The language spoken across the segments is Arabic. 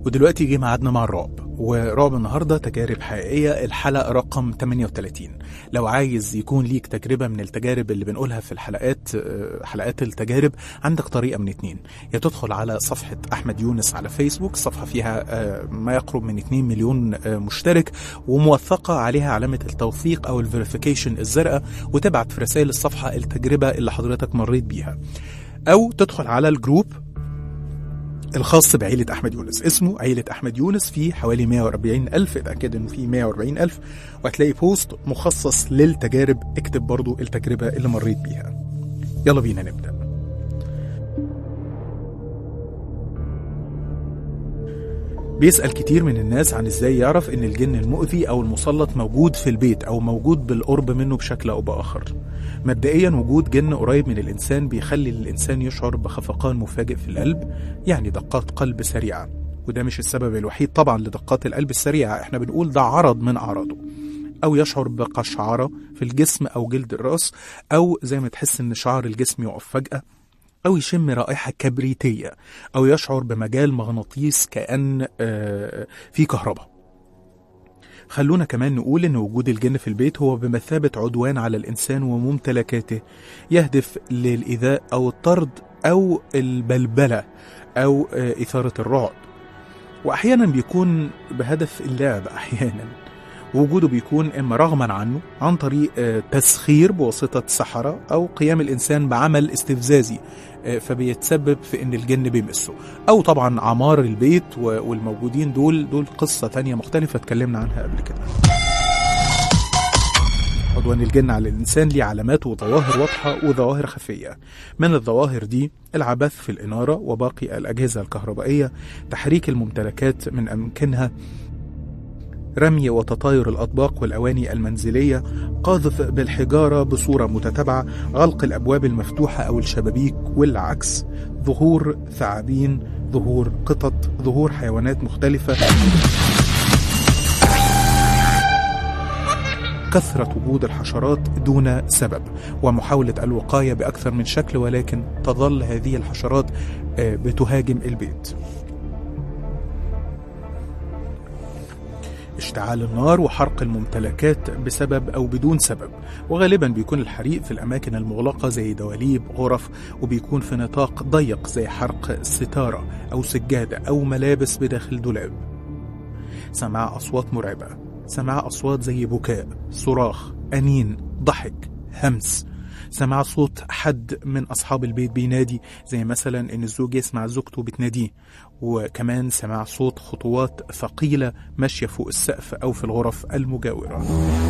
ودلوقتي جه ميعادنا مع الرعب، ورعب النهارده تجارب حقيقيه، الحلقه رقم 38. لو عايز يكون ليك تجربه من التجارب اللي بنقولها في الحلقات، حلقات التجارب، عندك طريقه من اتنين: يا تدخل على صفحه احمد يونس على فيسبوك، صفحه فيها ما يقرب من 2 مليون مشترك وموثقه عليها علامه التوثيق او الفيريفيكيشن الزرقاء، وتبعت في رسائل الصفحه التجربه اللي حضرتك مريت بيها، او تدخل على الجروب الخاص بعيلة أحمد يونس. اسمه عيلة أحمد يونس، فيه حوالي 140,000، اتأكد إنه فيه 140,000، وهتلاقي بوست مخصص للتجارب، اكتب برضو التجربة اللي مريت بيها. يلا بينا نبدأ. بيسأل كتير من الناس عن ازاي يعرف ان الجن المؤذي او المسلط موجود في البيت او موجود بالقرب منه بشكل او بآخر. مبدئيا وجود جن قريب من الانسان بيخلي الانسان يشعر بخفقان مفاجئ في القلب، يعني دقات قلب سريعة، وده مش السبب الوحيد طبعا لدقات القلب السريعة، احنا بنقول ده عرض من اعراضه. او يشعر بقشعرة في الجسم او جلد الرأس، او زي ما تحس ان شعر الجسم يقف فجأة، أو يشم رائحة كبريتية، أو يشعر بمجال مغناطيس كأن في كهرباء. خلونا كمان نقول إن وجود الجن في البيت هو بمثابة عدوان على الإنسان وممتلكاته، يهدف للإيذاء أو الطرد أو البلبلة أو إثارة الرعب، وأحيانا بيكون بهدف اللعب. أحيانا وجوده بيكون إما رغما عنه عن طريق تسخير بواسطة سحرة، أو قيام الإنسان بعمل استفزازي فبيتسبب في إن الجن بيمسه، أو طبعا عمار البيت والموجودين دول قصة تانية مختلفة اتكلمنا عنها قبل كده. عدوان الجن على الإنسان ليه علامات وظواهر واضحة وظواهر خفية. من الظواهر دي العبث في الإنارة وباقي الأجهزة الكهربائية، تحريك الممتلكات من أماكنها، رمي وتطاير الأطباق والأواني المنزلية، قاذف بالحجارة بصورة متتابعة، غلق الأبواب المفتوحة أو الشبابيك والعكس، ظهور ثعابين، ظهور قطط، ظهور حيوانات مختلفة، كثرة وجود الحشرات دون سبب، ومحاولة الوقاية بأكثر من شكل، ولكن تظل هذه الحشرات بتهاجم البيت. اشتعال النار وحرق الممتلكات بسبب أو بدون سبب، وغالبا بيكون الحريق في الأماكن المغلقة زي دواليب، غرف، وبيكون في نطاق ضيق زي حرق ستارة أو سجادة أو ملابس بداخل دولاب. سماع أصوات مرعبة، سماع أصوات زي بكاء، صراخ، أنين، ضحك، همس، سماع صوت حد من أصحاب البيت بينادي، زي مثلا إن الزوج يسمع زوجته بتناديه، وكمان سماع صوت خطوات ثقيلة ماشية فوق السقف أو في الغرف المجاورة.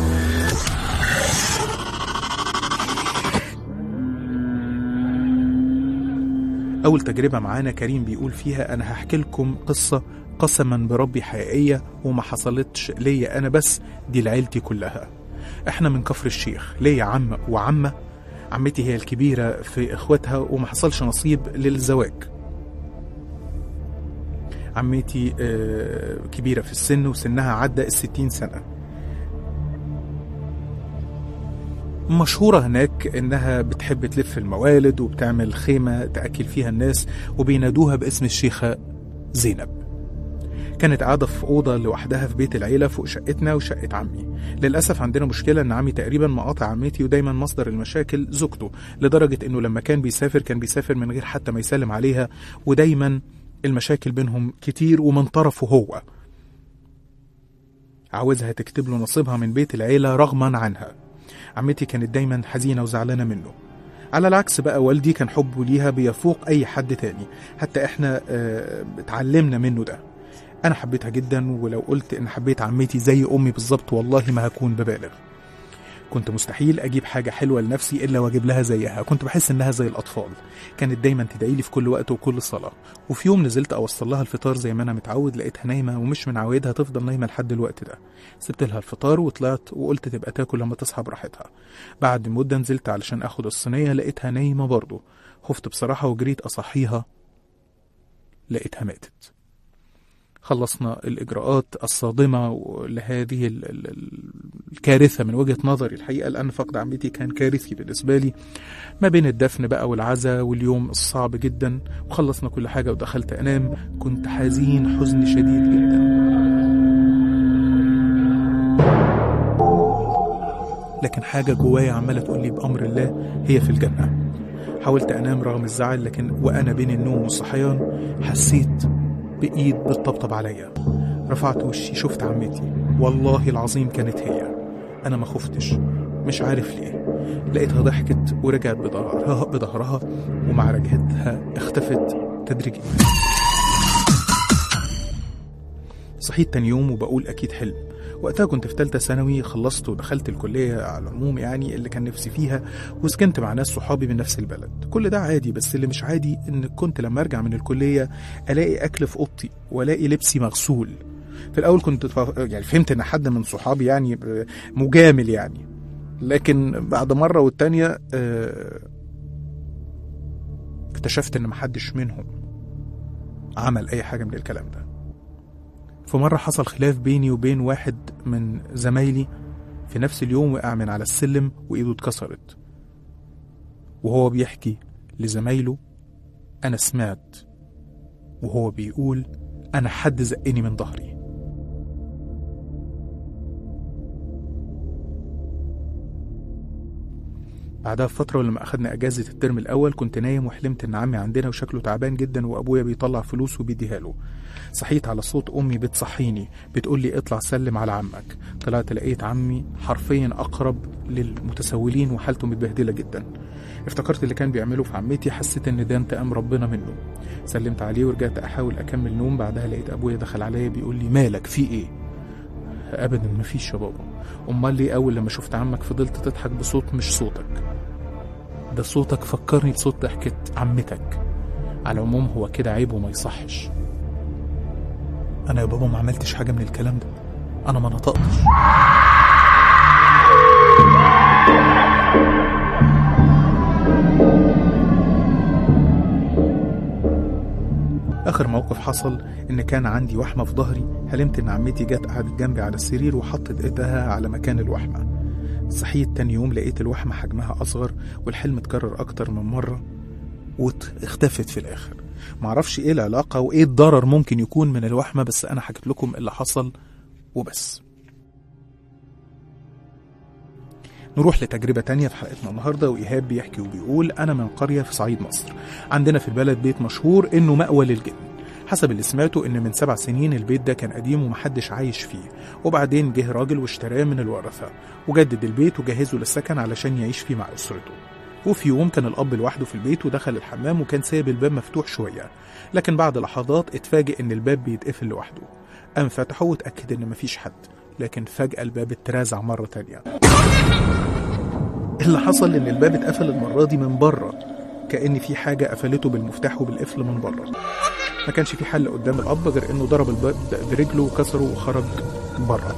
أول تجربة معانا كريم بيقول فيها: أنا هحكي لكم قصة قسما بربي حقيقية وما حصلتش ليا أنا بس، دي لعيلتي كلها. احنا من كفر الشيخ، ليا عم وعمة، عمتي هي الكبيرة في اخواتها وما حصلش نصيب للزواج. عمتي كبيرة في السن وسنها عدى 60 سنة. مشهورة هناك انها بتحب تلف الموالد وبتعمل خيمة تأكل فيها الناس، وبينادوها باسم الشيخة زينب. كانت قاعدة في أوضة لوحدها في بيت العيلة فوق شقتنا وشقة عمي. للأسف عندنا مشكلة إن عمي تقريبا مقاطع عمتي، ودايما مصدر المشاكل زوجته، لدرجة إنه لما كان بيسافر من غير حتى ما يسلم عليها، ودايما المشاكل بينهم كتير، ومن طرفه هو عاوزها تكتب له نصيبها من بيت العيلة رغما عنها. عمتي كانت دايما حزينة وزعلانة منه. على العكس بقى والدي كان حبه ليها بيفوق أي حد تاني، حتى إحنا اتعلمنا منه ده. أنا حبيتها جدا، ولو قلت إن حبيت عمتي زي أمي بالظبط والله ما هكون ببالغ. كنت مستحيل أجيب حاجة حلوة لنفسي إلا وأجيب لها زيها، كنت بحس إنها زي الأطفال. كانت دايما تدعيلي في كل وقت وكل صلاة. وفي يوم نزلت أوصل لها الفطار زي ما أنا متعود، لقيتها نايمة، ومش من عوايدها تفضل نايمة لحد الوقت ده. سبت لها الفطار وطلعت، وقلت تبقى تاكل لما تصحى براحتها. بعد مدة نزلت علشان أخد الصينية، لقيتها نايمة برضه. خفت بصراحة وجريت أصحيها، لقيتها ماتت. خلصنا الإجراءات الصادمة لهذه الكارثة من وجهة نظري الحقيقة، لأن فقد عمتي كان كارثي بالنسبة لي، ما بين الدفن بقى والعزاء واليوم الصعب جدا. وخلصنا كل حاجة ودخلت أنام، كنت حزين حزن شديد جدا. لكن حاجة جوايا عمالة تقول لي بأمر الله هي في الجنة. حاولت أنام رغم الزعل، لكن وأنا بين النوم والصحيان حسيت بإيد بتطبطب عليا. رفعت وشي شفت عمتي، والله العظيم كانت هي. أنا ما خفتش، مش عارف ليه. لقيتها ضحكت ورجعت بظهرها ومع رجعتها اختفت تدريجيا. صحيت تاني يوم وبقول أكيد حلم. وقتها كنت في ثالثة ثانوي، خلصت ودخلت الكلية على العموم يعني اللي كان نفسي فيها، وسكنت مع ناس صحابي من نفس البلد. كل ده عادي، بس اللي مش عادي إن كنت لما أرجع من الكلية ألاقي أكل في أوضتي وألاقي لبسي مغسول. في الأول كنت يعني فهمت إن حد من صحابي يعني مجامل يعني، لكن بعد مرة والتانية اكتشفت إن محدش منهم عمل أي حاجة من الكلام ده. في مرة حصل خلاف بيني وبين واحد من زمايلي في نفس اليوم، وقع من على السلم وإيده اتكسرت، وهو بيحكي لزمايله أنا سمعت وهو بيقول أنا حد زقني من ظهري. بعدها بفترة لما أخدنا أجازة الترم الأول كنت نايم وحلمت إن عمي عندنا وشكله تعبان جدا وأبويا بيطلع فلوس وبيديها له. صحيت على صوت أمي بتصحيني بتقول لي اطلع سلم على عمك. طلعت لقيت عمي حرفيا أقرب للمتسولين وحالته متبهدلة جدا. افتكرت اللي كان بيعمله في عمتي، حسيت إن ده انتقام ربنا منه. سلمت عليه ورجعت أحاول أكمل نوم. بعدها لقيت أبويا دخل عليا بيقول لي مالك في إيه؟ أبدا مفيش يا بابا. أمال ليه أول لما شفت عمك فضلت تضحك بصوت مش صوتك؟ ده صوتك فكرني بصوت ضحكة عمتك. على العموم هو كده عيب وما يصحش. أنا يا بابا ما عملتش حاجة من الكلام ده، أنا ما نطقتش. آخر موقف حصل إن كان عندي وحمة في ظهري. حلمت إن عمتي جت قعدت جنبي على السرير وحطت إيدها على مكان الوحمة. صحيت تاني يوم لقيت الوحمة حجمها أصغر، والحلم اتكرر أكتر من مرة واختفت في الآخر. معرفش إيه العلاقة وإيه الضرر ممكن يكون من الوحمة، بس أنا حكيت لكم اللي حصل وبس. نروح لتجربة تانية في حلقتنا النهاردة، وإيهاب بيحكي وبيقول أنا من قرية في صعيد مصر. عندنا في البلد بيت مشهور إنه مأوى للجن. حسب اللي سمعته إن من 7 سنين البيت ده كان قديم ومحدش عايش فيه، وبعدين جه راجل واشتراه من الورثة وجدد البيت وجهزه للسكن علشان يعيش فيه مع أسرته. وفي يوم كان الأب لوحده في البيت ودخل الحمام وكان سايب الباب مفتوح شوية، لكن بعد لحظات اتفاجئ إن الباب بيتقفل لوحده. قام فتحه واتأكد إن مفيش حد، لكن فجأة الباب اترازع مرة تانية. اللي حصل إن الباب اتقفل المرة دي من بره، كأن في حاجة قفلته بالمفتاح وبالقفل من بره. ما كانش في حل قدام الأب غير إنه ضرب الباب برجله وكسره وخرج بره.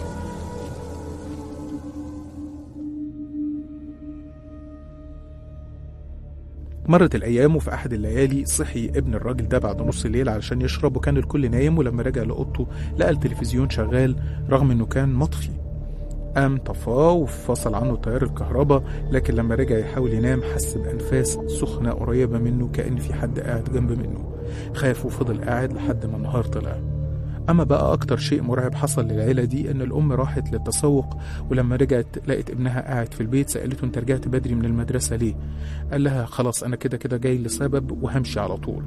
مرت الأيام، وفي أحد الليالي صحي ابن الراجل ده بعد نص الليل علشان يشرب، وكان الكل نايم. ولما رجع لأوضته لقى التلفزيون شغال رغم إنه كان مطفي. قام طفاه وفصل عنه تيار الكهرباء، لكن لما رجع يحاول ينام حس بأنفاس سخنة قريبة منه كأن في حد قاعد جنب منه. خاف وفضل قاعد لحد ما النهار طلع. أما بقى أكتر شيء مرعب حصل للعيلة دي إن الأم راحت للتسوق، ولما رجعت لقت ابنها قاعد في البيت. سألته أنت رجعت بدري من المدرسة ليه؟ قال لها خلاص أنا كده كده جاي لسبب وهمشي على طول.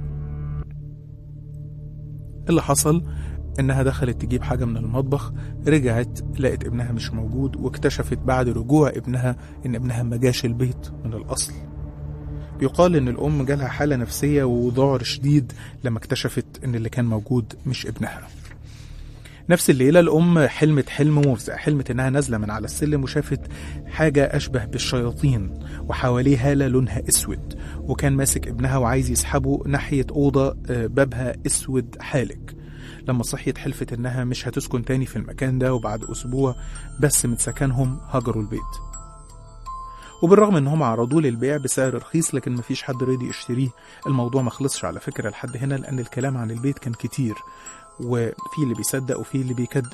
اللي حصل إنها دخلت تجيب حاجة من المطبخ، رجعت لقت ابنها مش موجود، واكتشفت بعد رجوع ابنها إن ابنها ما جاش البيت من الأصل. بيقال إن الأم جالها حالة نفسية وذعر شديد لما اكتشفت إن اللي كان موجود مش ابنها. نفس الليلة الأم حلمت حلم مفزع. حلمت إنها نازلة من على السلم وشافت حاجة أشبه بالشياطين وحواليه هالة لونها أسود، وكان ماسك ابنها وعايز يسحبه ناحية أوضة بابها أسود حالك. لما صحيت حلفت إنها مش هتسكن تاني في المكان ده، وبعد أسبوع بس من سكنهم هجروا البيت. وبالرغم إنهم عرضوه للبيع بسعر رخيص لكن مفيش حد رضي يشتريه. الموضوع ما خلصش على فكرة لحد هنا، لأن الكلام عن البيت كان كتير، وفي اللي بيصدق وفي اللي بيكذب.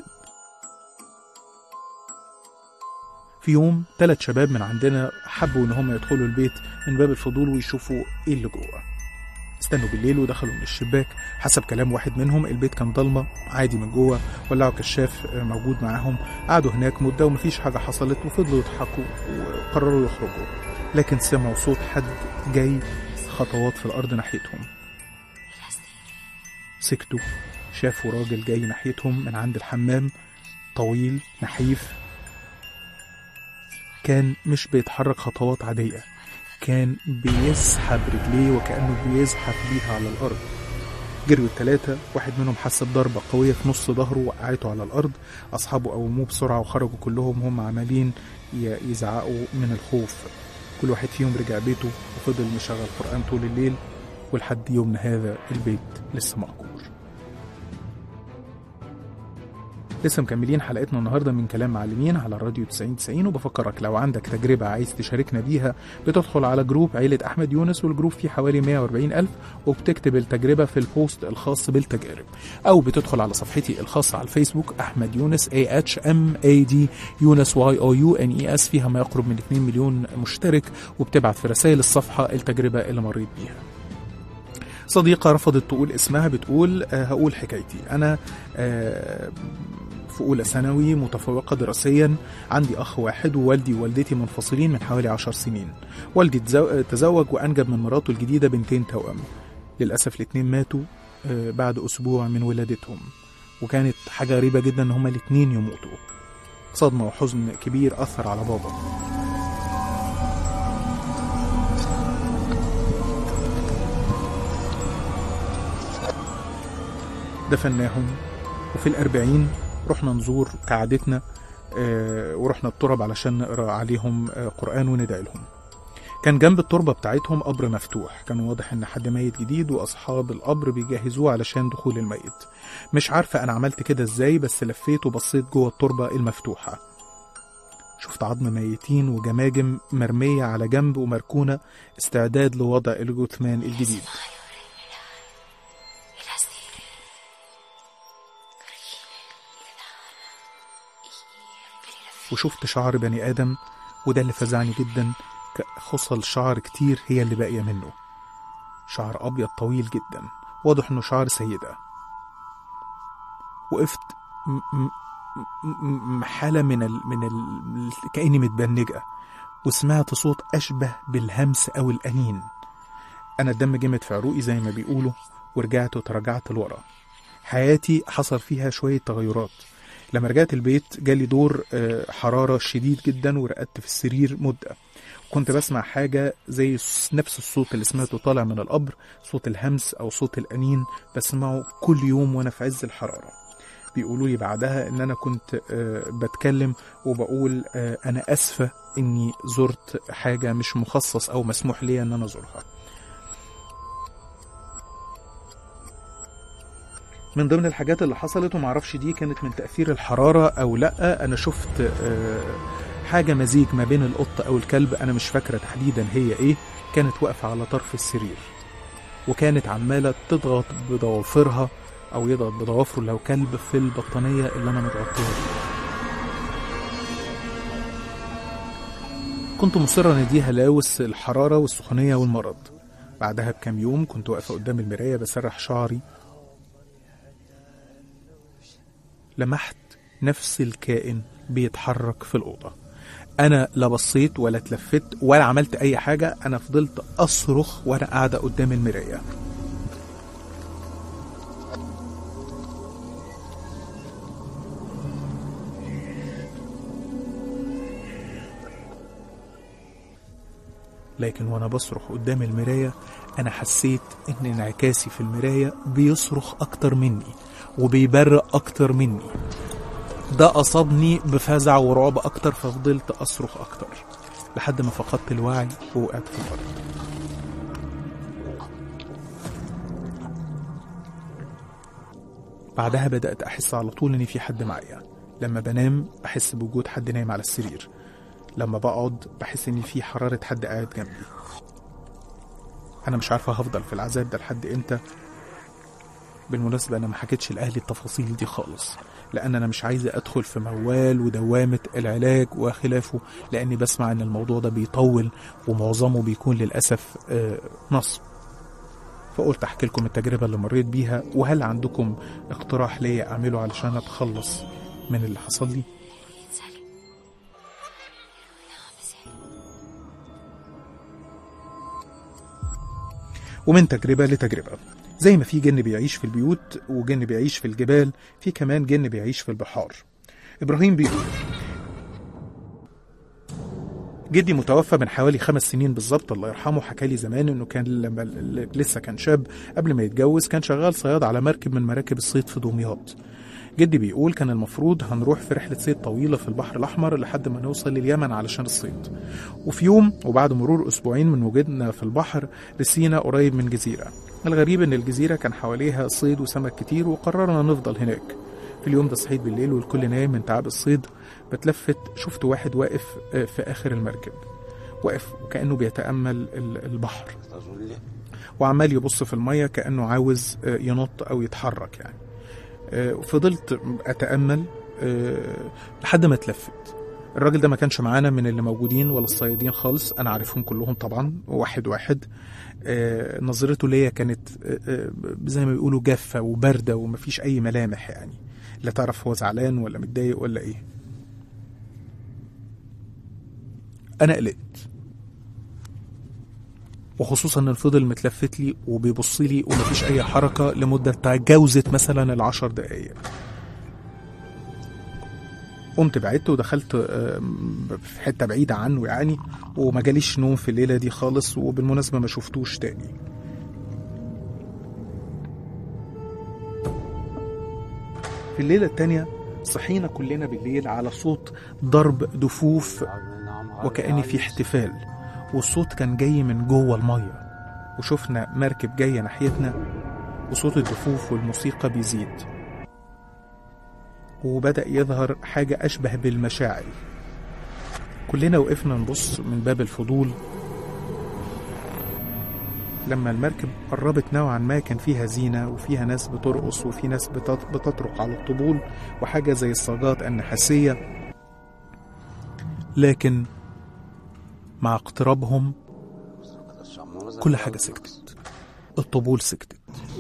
في يوم 3 شباب من عندنا حبوا ان هم يدخلوا البيت من باب الفضول ويشوفوا ايه اللي جوه. استنوا بالليل ودخلوا من الشباك. حسب كلام واحد منهم البيت كان ضلمه عادي من جوه، ولعوا كشاف موجود معاهم، قعدوا هناك مده ومفيش حاجه حصلت وفضلوا يضحكوا وقرروا يخرجوا. لكن سمعوا صوت حد جاي خطوات في الارض ناحيتهم. سكتوا، شافوا راجل جاي ناحيتهم من عند الحمام، طويل نحيف، كان مش بيتحرك خطوات عادية، كان بيسحب رجليه وكأنه بيزحف بيها على الأرض. جريوا ال3، واحد منهم حس بضربة قوية في نص ظهره وقعته على الأرض. أصحابه قوموه بسرعة وخرجوا كلهم هم عمالين يزعقوا من الخوف. كل واحد فيهم رجع بيته وفضل مشغل قرآن طول الليل، ولحد يومنا هذا البيت لسه مأجور. لسه مكملين حلقتنا النهاردة من كلام معلمين على الراديو 9090، وبفكرك لو عندك تجربة عايز تشاركنا بيها بتدخل على جروب عيلة أحمد يونس، والجروب فيه حوالي 140,000، وبتكتب التجربة في البوست الخاص بالتجارب، أو بتدخل على صفحتي الخاصة على الفيسبوك أحمد يونس AHMAD يونس YOUNES، فيها ما يقرب من 2 مليون مشترك، وبتبعت في رسائل الصفحة التجربة اللي مريت بيها. صديقة رفضت تقول اسمها بتقول هقول حكايتي. أنا في أولى ثانوي، متفوقة دراسيا، عندي أخ واحد، ووالدي ووالدتي منفصلين من حوالي 10 سنين. والدي تزوج وأنجب من مراته الجديدة 2 توأم. للأسف الاتنين ماتوا بعد أسبوع من ولادتهم، وكانت حاجة غريبة جدا إن هما الاتنين يموتوا. صدمة وحزن كبير أثر على بابا. دفناهم، وفي 40 رحنا نزور كعادتنا، ورحنا التراب علشان نقرأ عليهم قرآن وندعي لهم. كان جنب التربة بتاعتهم قبر مفتوح، كان واضح ان حد ميت جديد واصحاب القبر بيجهزوه علشان دخول الميت. مش عارفة انا عملت كده ازاي، بس لفيت وبصيت جوه التربة المفتوحة، شفت عظم ميتين وجماجم مرمية على جنب ومركونة استعداد لوضع الجثمان الجديد. وشفت شعر بني آدم، وده اللي فزعني جدا، خصل شعر كتير هي اللي باقية منه، شعر أبيض طويل جدا، واضح إنه شعر سيدة. وقفت حالة كأني متبنجة، وسمعت صوت أشبه بالهمس أو الأنين. أنا الدم جمد في عروقي زي ما بيقولوا، ورجعت وتراجعت لورا. حياتي حصل فيها شوية تغيرات. لما رجعت البيت جالي دور حرارة شديد جدا، ورقدت في السرير مدة. كنت بسمع حاجة زي نفس الصوت اللي سمعته طالع من القبر، صوت الهمس أو صوت الأنين، بسمعه كل يوم وأنا في عز الحرارة. بيقولوا لي بعدها إن أنا كنت بتكلم وبقول أنا أسفة إني زرت حاجة مش مخصص أو مسموح لي إن أنا أزورها. من ضمن الحاجات اللي حصلت، ومعرفش دي كانت من تأثير الحرارة أو لأ، أنا شفت حاجة مزيج ما بين القط أو الكلب، أنا مش فاكرة تحديدا هي إيه، كانت واقفة على طرف السرير، وكانت عمالة تضغط بضوافرها أو يضغط بضوافره لو كلب في البطانية اللي أنا متغطيها بيها. كنت مصرة نديها لاوس الحرارة والسخونية والمرض. بعدها بكام يوم كنت واقفة قدام المراية بسرح شعري، لمحت نفس الكائن بيتحرك في الأوضة. أنا لا بصيت ولا اتلفت ولا عملت أي حاجة، أنا فضلت أصرخ وأنا قاعدة قدام المراية. لكن وأنا بصرخ قدام المراية أنا حسيت إن انعكاسي في المراية بيصرخ أكتر مني وبيبرق أكتر مني. ده أصابني بفزع ورعب أكتر، ففضلت أصرخ أكتر لحد ما فقدت الوعي ووقعت في الأرض. بعدها بدأت أحس على طول إن في حد معايا. لما بنام بحس بوجود حد نايم على السرير، لما بقعد بحس إن في حرارة حد قاعد جنبي. أنا مش عارفة هفضل في العذاب ده لحد إمتى، بالمناسبة أنا ما حكيتش لأهلي التفاصيل دي خالص، لأن أنا مش عايز أدخل في موال ودوامة العلاج وخلافه، لأني بسمع أن الموضوع ده بيطول ومعظمه بيكون للأسف نصب. فقلت أحكي لكم التجربة اللي مريت بيها، وهل عندكم اقتراح ليا أعمله علشان أتخلص من اللي حصل لي؟ ومن تجربة لتجربة، زي ما في جن بيعيش في البيوت وجن بيعيش في الجبال، في كمان جن بيعيش في البحار. إبراهيم بيقول: جدي متوفى من حوالي 5 سنين بالظبط الله يرحمه. حكى لي زمان انه كان لما لسه كان شاب قبل ما يتجوز كان شغال صياد على مركب من مراكب الصيد في دمياط. جدي بيقول كان المفروض هنروح في رحلة صيد طويلة في البحر الأحمر لحد ما نوصل لليمن علشان الصيد، وفي يوم وبعد مرور أسبوعين من وجودنا في البحر رسينا قريب من جزيرة. الغريب ان الجزيرة كان حواليها صيد وسمك كتير، وقررنا نفضل هناك. في اليوم ده صحيت بالليل والكل نايم من تعب الصيد، بتلفت شفت واحد واقف في آخر المركب، واقف كأنه بيتأمل البحر وعمال يبص في المية كأنه عاوز ينط أو يتحرك يعني. فضلت أتأمل لحد ما اتلفت. الراجل ده ما كانش معانا من اللي موجودين ولا الصيادين خالص، أنا عارفهم كلهم طبعا واحد واحد. نظرته ليا كانت زي ما بيقولوا جافة وباردة ومفيش أي ملامح يعني، لا تعرف هو زعلان ولا متضايق ولا إيه. أنا قلقت، وخصوصا ان فضل متلفت لي وبيبص لي ومفيش اي حركة لمدة تجاوزت مثلا 10 دقايق. قمت بعدت ودخلت في حتة بعيدة عنه يعني، وما جاليش نوم في الليلة دي خالص، وبالمناسبة ما شفتوش تاني. في الليلة التانية صحينا كلنا بالليل على صوت ضرب دفوف وكأن في احتفال، والصوت كان جاي من جوه المية، وشفنا مركب جاية ناحيتنا وصوت الدفوف والموسيقى بيزيد، وبدأ يظهر حاجة أشبه بالمشاعل. كلنا وقفنا نبص من باب الفضول. لما المركب قربت نوعا ما كان فيها زينة وفيها ناس بترقص وفي ناس بتطرق على الطبول وحاجة زي الصاجات النحاسية، لكن مع اقترابهم كل حاجة سكتت. الطبول سكتت،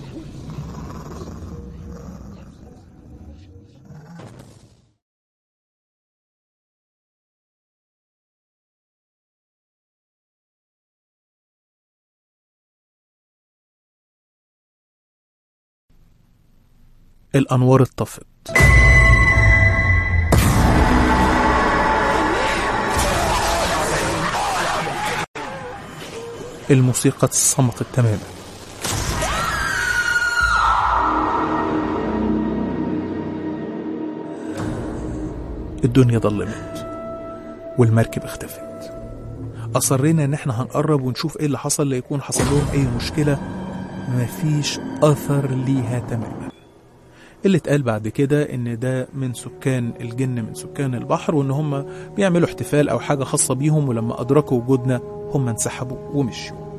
الأنوار اتطفت، الموسيقى صمتت تماما. الدنيا ضلمت والمركب اختفت. أصرينا ان احنا هنقرب ونشوف ايه اللي حصل، ليكون حصل لهم اي مشكلة. مفيش أثر ليها تماما. اللي اتقال بعد كده ان ده من سكان الجن، من سكان البحر، وان هم بيعملوا احتفال او حاجة خاصة بيهم، ولما ادركوا وجودنا هم انسحبوا ومشوا.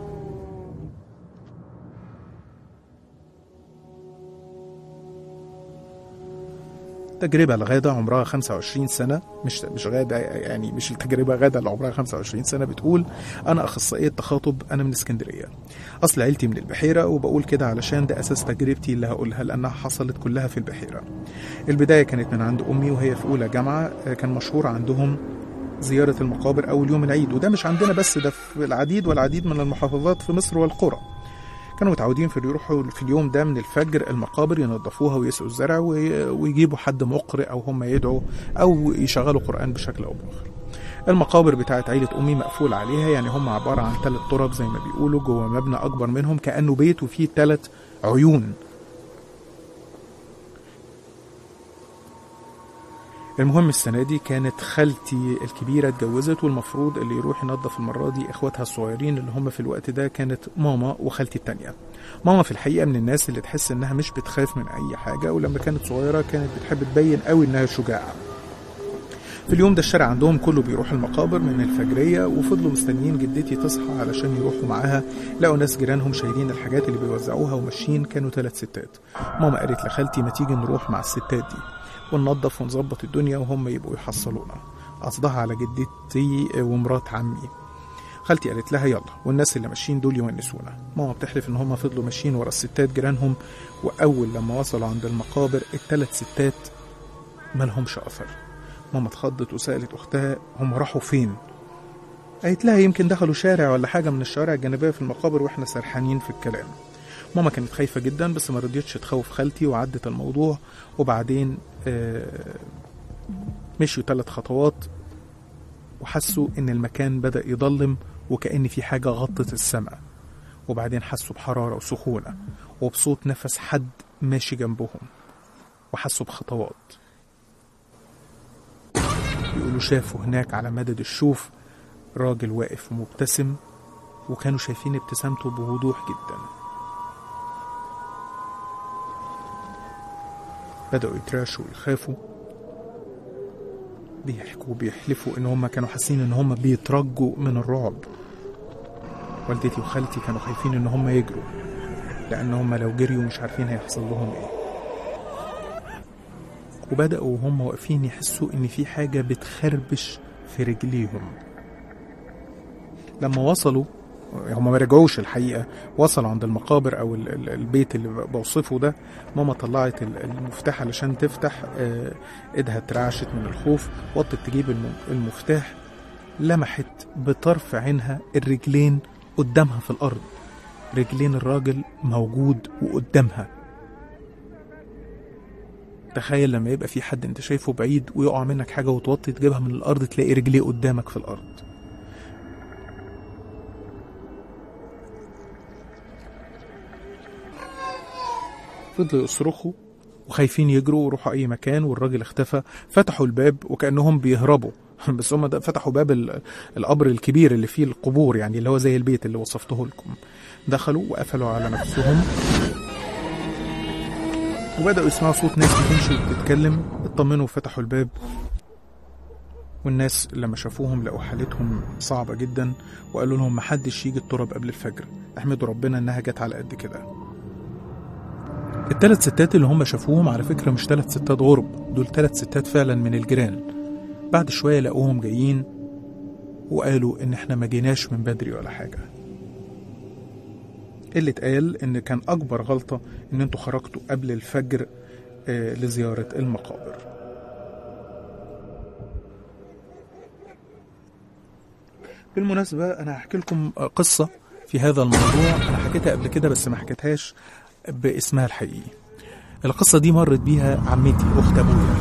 تجربة لغادة عمرها 25 سنة، مش غادة يعني، مش التجربة غادة اللي عمرها 25 سنة. بتقول: أنا أخصائية تخاطب، أنا من اسكندرية، أصل عيلتي من البحيرة، وبقول كده علشان ده أساس تجربتي اللي هقولها لأنها حصلت كلها في البحيرة. البداية كانت من عند أمي وهي في أولى جامعة. كان مشهور عندهم زيارة المقابر أول يوم العيد، وده مش عندنا بس، ده في العديد والعديد من المحافظات في مصر والقرى. كانوا متعودين يروحوا في اليوم ده من الفجر المقابر ينظفوها ويسقوا الزرع ويجيبوا حد مقرئ أو هم يدعوا أو يشغلوا قرآن بشكل أو بآخر. المقابر بتاعت عيلة أمي مقفول عليها، يعني هم عبارة عن 3 تراب زي ما بيقولوا جوه مبنى أكبر منهم كأنه بيت وفيه 3 عيون. المهم السنة دي كانت خالتي الكبيرة اتجوزت، والمفروض اللي يروح ينظف المرة دي اخواتها الصغيرين اللي هم في الوقت ده كانت ماما وخالتي التانية. ماما في الحقيقة من الناس اللي تحس انها مش بتخاف من اي حاجة، ولما كانت صغيرة كانت بتحب تبين قوي انها شجاعة. في اليوم ده الشارع عندهم كله بيروح المقابر من الفجرية، وفضلوا مستنيين جدتي تصحى علشان يروحوا معاها. لقوا ناس جيرانهم شايلين الحاجات اللي بيوزعوها وماشيين، كانوا 3 ستات. ماما قالت لخالتي ما تيجي نروح مع الستات دي وننظف ونظبط الدنيا وهم يبقوا يحصلونا. قصدها على جدتي ومرات عمي. خالتي قالت لها يلا والناس اللي ماشيين دول يونسونا. ماما بتحلف ان هم فضلوا ماشيين ورا الستات جيرانهم، واول لما وصلوا عند المقابر ال3 ستات مالهمش اثر. ماما اتخضت وسألت اختها هم راحوا فين؟ قالت لها يمكن دخلوا شارع ولا حاجة من الشوارع الجانبية في المقابر واحنا سرحانين في الكلام. ماما كانت خايفة جدا بس ما رضيتش تخوف خالتي وعدت الموضوع. وبعدين مشوا 3 خطوات وحسوا ان المكان بدأ يضلم وكأن في حاجة غطت السماء. وبعدين حسوا بحرارة وسخونة وبصوت نفس حد ماشي جنبهم، وحسوا بخطوات. بيقولوا شافوا هناك على مدد الشوف راجل واقف ومبتسم، وكانوا شايفين ابتسامته بوضوح جدا. بدأوا يتراشوا ويخافوا، بيحكوا وبيحلفوا ان هم كانوا حاسين ان هم بيترجوا من الرعب. والدتي وخالتي كانوا خايفين ان هم يجروا، لان هم لو جريوا مش عارفين هيحصل لهم ايه. وبدأوا وهم واقفين يحسوا ان في حاجة بتخربش في رجليهم. لما وصلوا، هم ما رجعوش الحقيقة، وصلوا عند المقابر او البيت اللي بوصفه ده. ماما طلعت المفتاح علشان تفتح، ايدها اترعشت من الخوف، وطت تجيب المفتاح، لمحت بطرف عينها الرجلين قدامها في الارض. رجلين الراجل موجود وقدامها. تخيل لما يبقى في حد انت شايفه بعيد ويقع منك حاجة وتوطي تجيبها من الارض تلاقي رجليه قدامك في الارض. فضلوا يصرخوا وخايفين يجروا ويروحوا اي مكان، والراجل اختفى. فتحوا الباب وكأنهم بيهربوا بس هم فتحوا باب القبر الكبير اللي فيه القبور، يعني اللي هو زي البيت اللي وصفته لكم. دخلوا وقفلوا على نفسهم وبدأوا يسمعوا صوت ناس بتمشي وبتتكلم. اطمنوا وفتحوا الباب، والناس لما شافوهم لقوا حالتهم صعبة جدا، وقالوا لهم محدش يجي التراب قبل الفجر، احمدوا ربنا انها جت على قد كده. ال3 ستات اللي هم شافوهم على فكرة مش 3 ستات غرب، دول 3 ستات فعلا من الجيران. بعد شوية لقوهم جايين وقالوا ان احنا ما جيناش من بدري ولا حاجة. اللي اتقال ان كان اكبر غلطة ان انتوا خرجتوا قبل الفجر لزيارة المقابر. بالمناسبة انا هحكي لكم قصة في هذا الموضوع، انا حكيتها قبل كده بس ما حكيتهاش باسمها الحقيقي. القصة دي مرت بيها عمتي اخت ابويا.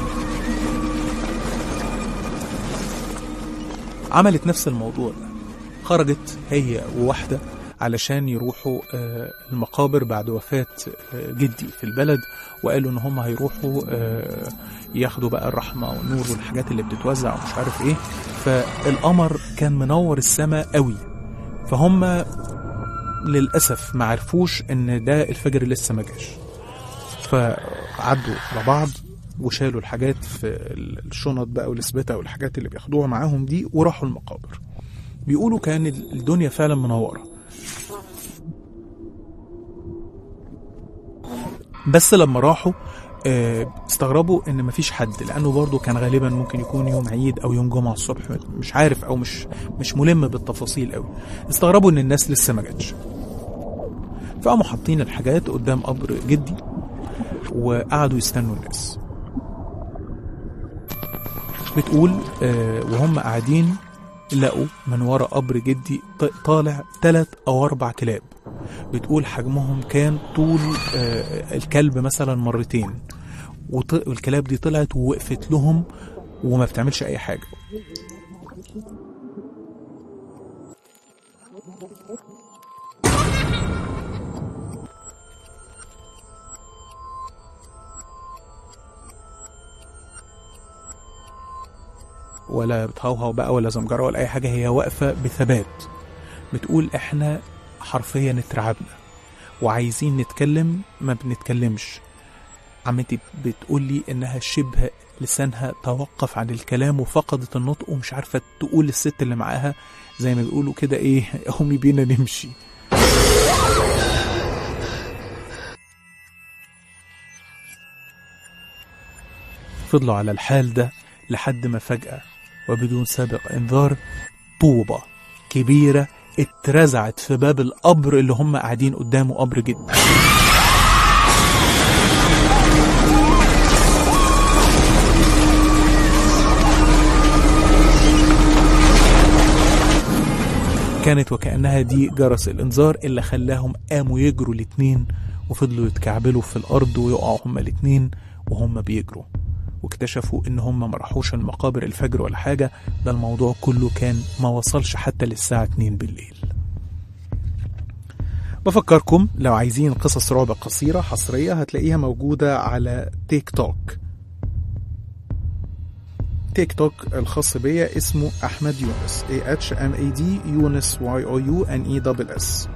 عملت نفس الموضوع ده، خرجت هي وواحدة علشان يروحوا المقابر بعد وفاة جدي في البلد، وقالوا ان هم هيروحوا ياخدوا بقى الرحمة والنور والحاجات اللي بتتوزع ومش عارف ايه. فالقمر كان منور السماء قوي، فهم للأسف ما عرفوش ان ده الفجر لسه ما جاش. فعدوا على بعض وشالوا الحاجات في الشنط بقى والسبتة والحاجات اللي بياخدوها معاهم دي وراحوا المقابر. بيقولوا كان الدنيا فعلا منورة، بس لما راحوا استغربوا ان مفيش حد، لانه برضو كان غالبا ممكن يكون يوم عيد او يوم جمعة الصبح، مش عارف او مش ملم بالتفاصيل قوي. استغربوا ان الناس لسه ما جاتش، فقاموا حاطين الحاجات قدام قبر جدي وقعدوا يستنوا الناس. بتقول وهم قاعدين لقوا من ورا قبر جدي طالع 3 أو 4 كلاب. بتقول حجمهم كان طول الكلب مثلا مرتين، والكلاب دي طلعت ووقفت لهم وما بتعملش اي حاجة. ولا بتهوهو بقى ولا زمجرة ولا اي حاجة، هي واقفة بثبات. بتقول احنا حرفيا اترعبنا وعايزين نتكلم ما بنتكلمش، عمتي بتقول لي إنها شبه لسانها توقف عن الكلام وفقدت النطق ومش عارفة تقول للست اللي معاها زي ما بيقولوا كده إيه، قومي بينا نمشي. فضلوا على الحال ده لحد ما فجأة وبدون سابق انذار طوبة كبيرة اترزعت في باب القبر اللي هم قاعدين قدامه، قبر جدا. كانت وكأنها دي جرس الانذار اللي خلاهم قاموا يجروا الاتنين وفضلوا يتكعبلوا في الارض ويقعوا هما الاتنين وهم بيجروا، واكتشفوا ان هم ما راحوش المقابر الفجر ولا حاجة، ده الموضوع كله كان ما وصلش حتى للساعة 2 بالليل. بفكركم لو عايزين قصص رعب قصيرة حصرية هتلاقيها موجودة على تيك توك. تيك توك الخاص بيا اسمه أحمد يونس AHMAD يونس YOUNESS.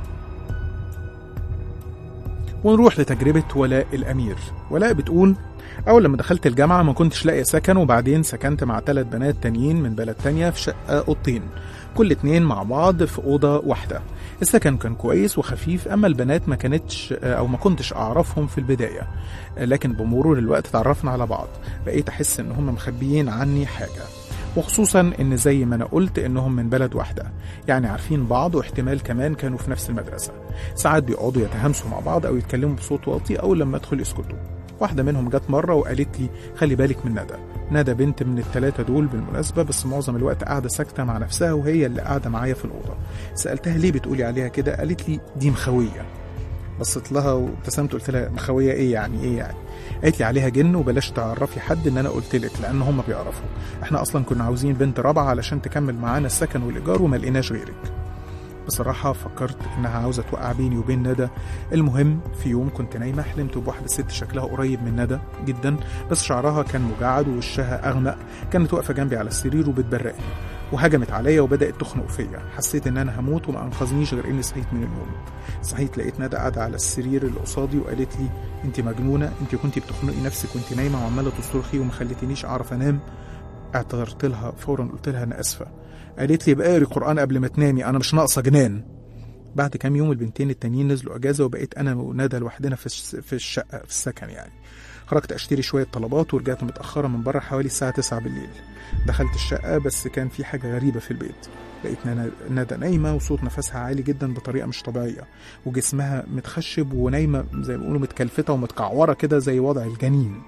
ونروح لتجربة ولاء الأمير. ولاء بتقول أول لما دخلت الجامعة ما كنتش لاقي سكن، وبعدين سكنت مع 3 بنات تانيين من بلد تانية في شقة أوضتين، كل 2 مع بعض في أوضة واحدة. السكن كان كويس وخفيف، أما البنات ما كنتش أعرفهم في البداية، لكن بمرور الوقت تعرفنا على بعض، بقيت أحس إن هم مخبيين عني حاجة، وخصوصا إن زي ما أنا قلت إنهم من بلد واحدة، يعني عارفين بعض، واحتمال كمان كانوا في نفس المدرسة. ساعات بيقعدوا يتهامسوا مع بعض أو يتكلموا بصوت واطي، أو لما أدخل يسكتوا. واحدة منهم جت مرة وقالت لي خلي بالك من ندى. ندى بنت من ال3 دول بالمناسبة، بس معظم الوقت قاعدة ساكتة مع نفسها، وهي اللي قاعدة معايا في الأوضة. سألتها ليه بتقولي عليها كده؟ قالت لي دي مخوية. بصيت لها وابتسمت قلت لها مخوية ايه يعني؟ قالت لي عليها جن وبلاش تعرفي حد ان انا قلت لك، لان هم بيعرفوا. احنا اصلا كنا عاوزين بنت رابعة علشان تكمل معانا السكن والايجار وما لقيناش غيرك. بصراحة فكرت انها عاوزة توقع بيني وبين ندى. المهم في يوم كنت نايمة حلمت بواحدة ست شكلها قريب من ندى جدا، بس شعرها كان مجعد ووشها اغمق. كانت واقفة جنبي على السرير وبتبرقني، وهجمت عليا وبدأت تخنق فيا. حسيت ان انا هموت وما انقذنيش غير اني صحيت من النوم. صحيت لقيت ندى قاعدة على السرير اللي قصادي وقالت لي انت مجنونة، انت كنتي بتخنقي نفسك وانت نايمة وعمالة تصرخي وما خليتنيش اعرف انام. اعتذرت لها فورا، قلت لها انا اسفة. قالت لي بقى اقري قرآن قبل ما تنامي، انا مش ناقصة جنان. بعد كام يوم البنتين التانيين نزلوا اجازة وبقيت انا وندى لوحدنا في الشقة في السكن يعني. خرجت اشتري شوية طلبات ورجعت متأخرة من بره حوالي الساعة 9 بالليل. دخلت الشقة بس كان في حاجة غريبة في البيت. لقيت ندى نايمة وصوت نفسها عالي جدا بطريقة مش طبيعية، وجسمها متخشب ونايمة زي ما بيقولوا متكلفتة ومتكعورة كده زي وضع الجنين.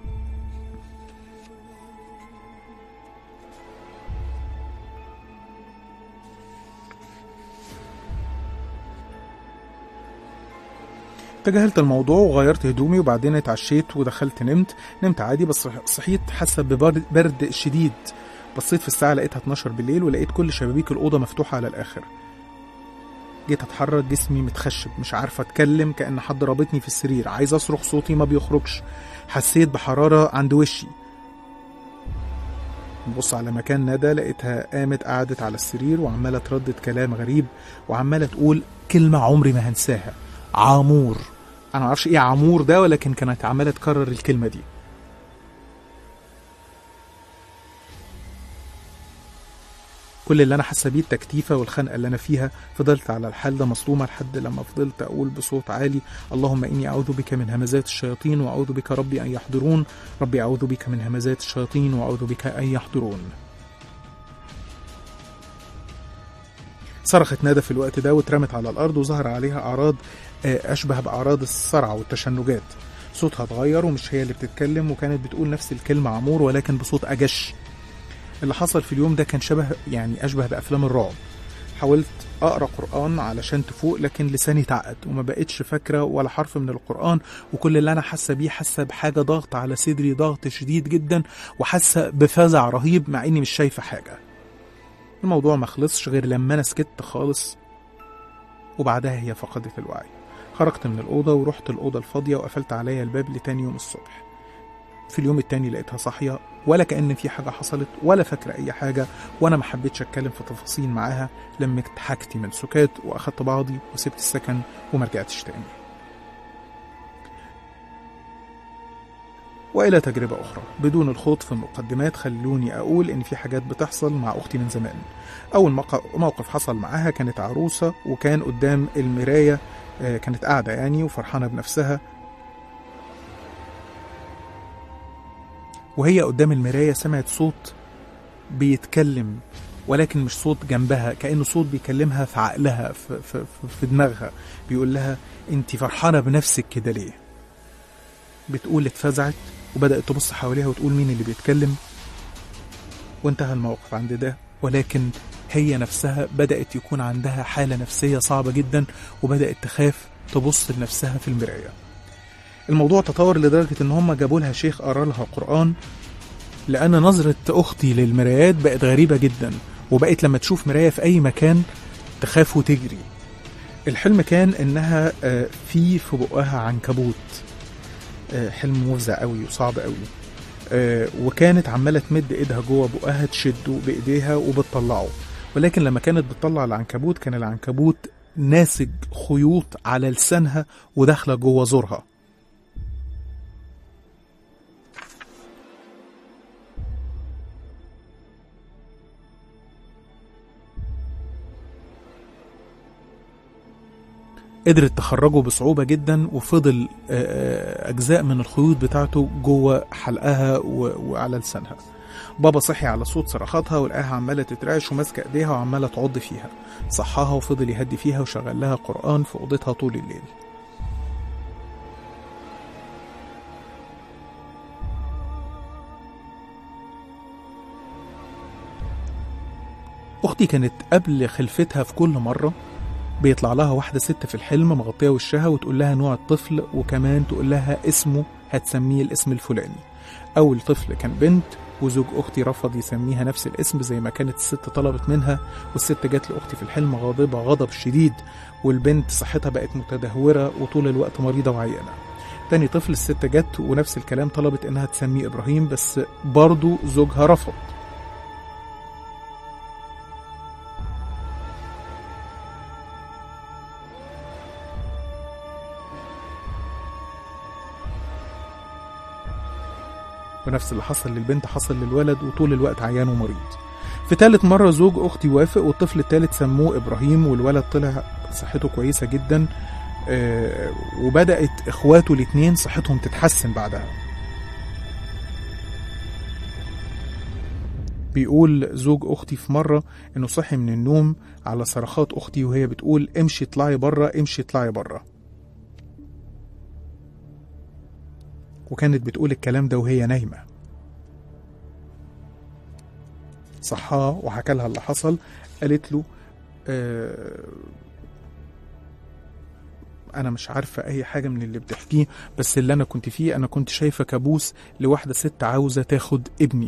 تجاهلت الموضوع وغيرت هدومي وبعدين اتعشيت ودخلت نمت عادي، بس صحيت حاسة ببرد شديد. بصيت في الساعة لقيتها 12 بالليل ولقيت كل شبابيك الأوضة مفتوحة على الآخر. جيت أتحرك جسمي متخشب، مش عارفة أتكلم، كأن حد رابطني في السرير، عايز أصرخ صوتي ما بيخرجش. حسيت بحرارة عند وشي. ببص على مكان ندى لقيتها قامت قعدت على السرير وعمالة تردد كلام غريب، وعمالة تقول كلمة عمري ما هنساها: عامور. انا معرفش ايه عامور ده، ولكن كانت عماله تكرر الكلمه دي. كل اللي انا حاسه بيه التكتيفه والخنقه اللي انا فيها. فضلت على الحال ده مصدومه لحد لما فضلت اقول بصوت عالي: اللهم اني اعوذ بك من همزات الشياطين واعوذ بك ربي ان يحضرون، ربي اعوذ بك من همزات الشياطين واعوذ بك ان يحضرون. صرخت ندى في الوقت ده واترمت على الارض وظهر عليها اعراض أشبه بأعراض الصرع والتشنجات. صوتها اتغير ومش هي اللي بتتكلم، وكانت بتقول نفس الكلمة عمور ولكن بصوت أجش. اللي حصل في اليوم ده كان أشبه بأفلام الرعب. حاولت أقرأ قرآن علشان تفوق، لكن لساني تعقد وما بقتش فاكرة ولا حرف من القرآن، وكل اللي أنا حاسة بيه حاسة بحاجة ضغط على صدري، ضغط شديد جدا، وحاسة بفزع رهيب مع إني مش شايفة حاجة. الموضوع ما خلصش غير لما أنا سكت خالص، وبعدها هي فقدت الوعي. خرجت من الأوضة ورحت الأوضة الفاضية وقفلت عليا الباب لتاني يوم الصبح. في اليوم التاني لقيتها صاحية، ولا كأن في حاجة حصلت ولا فاكرة أي حاجة، وأنا ما حبيتش أتكلم في تفاصيل معاها. لمت حاجتي من سكات وأخدت بعضي وسبت السكن وما رجعتش تاني. وإلى تجربة أخرى. بدون الخوض في المقدمات خلوني أقول إن في حاجات بتحصل مع أختي من زمان. أول موقف حصل معاها كانت عروسة وكان قدام المراية، كانت قاعدة يعني وفرحانة بنفسها، وهي قدام المراية سمعت صوت بيتكلم، ولكن مش صوت جنبها، كأنه صوت بيكلمها في عقلها في دماغها، بيقول لها انتي فرحانة بنفسك كده ليه؟ بتقول اتفزعت وبدأت تبص حواليها وتقول مين اللي بيتكلم، وانتهى الموقف عند ده. ولكن هي نفسها بدأت يكون عندها حالة نفسية صعبة جدا، وبدأت تخاف تبص لنفسها في المراية. الموضوع تطور لدرجة ان هم جابوا لها شيخ قرأ لها قرآن، لأن نظرة أختي للمرايات بقت غريبة جدا، وبقت لما تشوف مراية في أي مكان تخاف وتجري. الحلم كان إنها في بقها عنكبوت، حلم مفزع قوي وصعب قوي، وكانت عمالة تمد إيدها جوه بقها تشده بإيديها وبتطلعه، ولكن لما كانت بتطلع العنكبوت كان العنكبوت ناسج خيوط على لسانها وداخلة جوه زورها. قدرت تخرجه بصعوبة جدا، وفضل أجزاء من الخيوط بتاعته جوه حلقها وعلى لسانها. بابا صحي على صوت صرخاتها ولقاها عمالة تترعش وماسكة ايديها وعمالة تعض فيها. صحاها وفضل يهدي فيها وشغل لها قرآن في أوضتها طول الليل. أختي كانت قبل خلفتها في كل مرة بيطلع لها واحدة ست في الحلم مغطية وشها وتقول لها نوع الطفل، وكمان تقول لها اسمه هتسميه الاسم الفلاني. أول طفل كان بنت، وزوج أختي رفض يسميها نفس الاسم زي ما كانت الست طلبت منها، والست جات لأختي في الحلم غاضبة غضب شديد، والبنت صحتها بقت متدهورة وطول الوقت مريضة وعيانة. تاني طفل الست جات ونفس الكلام، طلبت إنها تسميه إبراهيم، بس برضو زوجها رفض. ونفس اللي حصل للبنت حصل للولد، وطول الوقت عيان ومريض. في ثالث مرة زوج أختي وافق، والطفل الثالث سموه إبراهيم، والولد طلع صحته كويسة جدا، وبدأت إخواته الاثنين صحتهم تتحسن بعدها. بيقول زوج أختي في مرة إنه صحي من النوم على صرخات أختي وهي بتقول امشي اطلعي بره، امشي اطلعي بره، وكانت بتقول الكلام ده وهي نايمة. صحاها وحكى لها اللي حصل. قالت له أنا مش عارفة أي حاجة من اللي بتحكيه، بس اللي أنا كنت فيه أنا كنت شايفة كابوس لواحدة ست عاوزة تاخد ابني.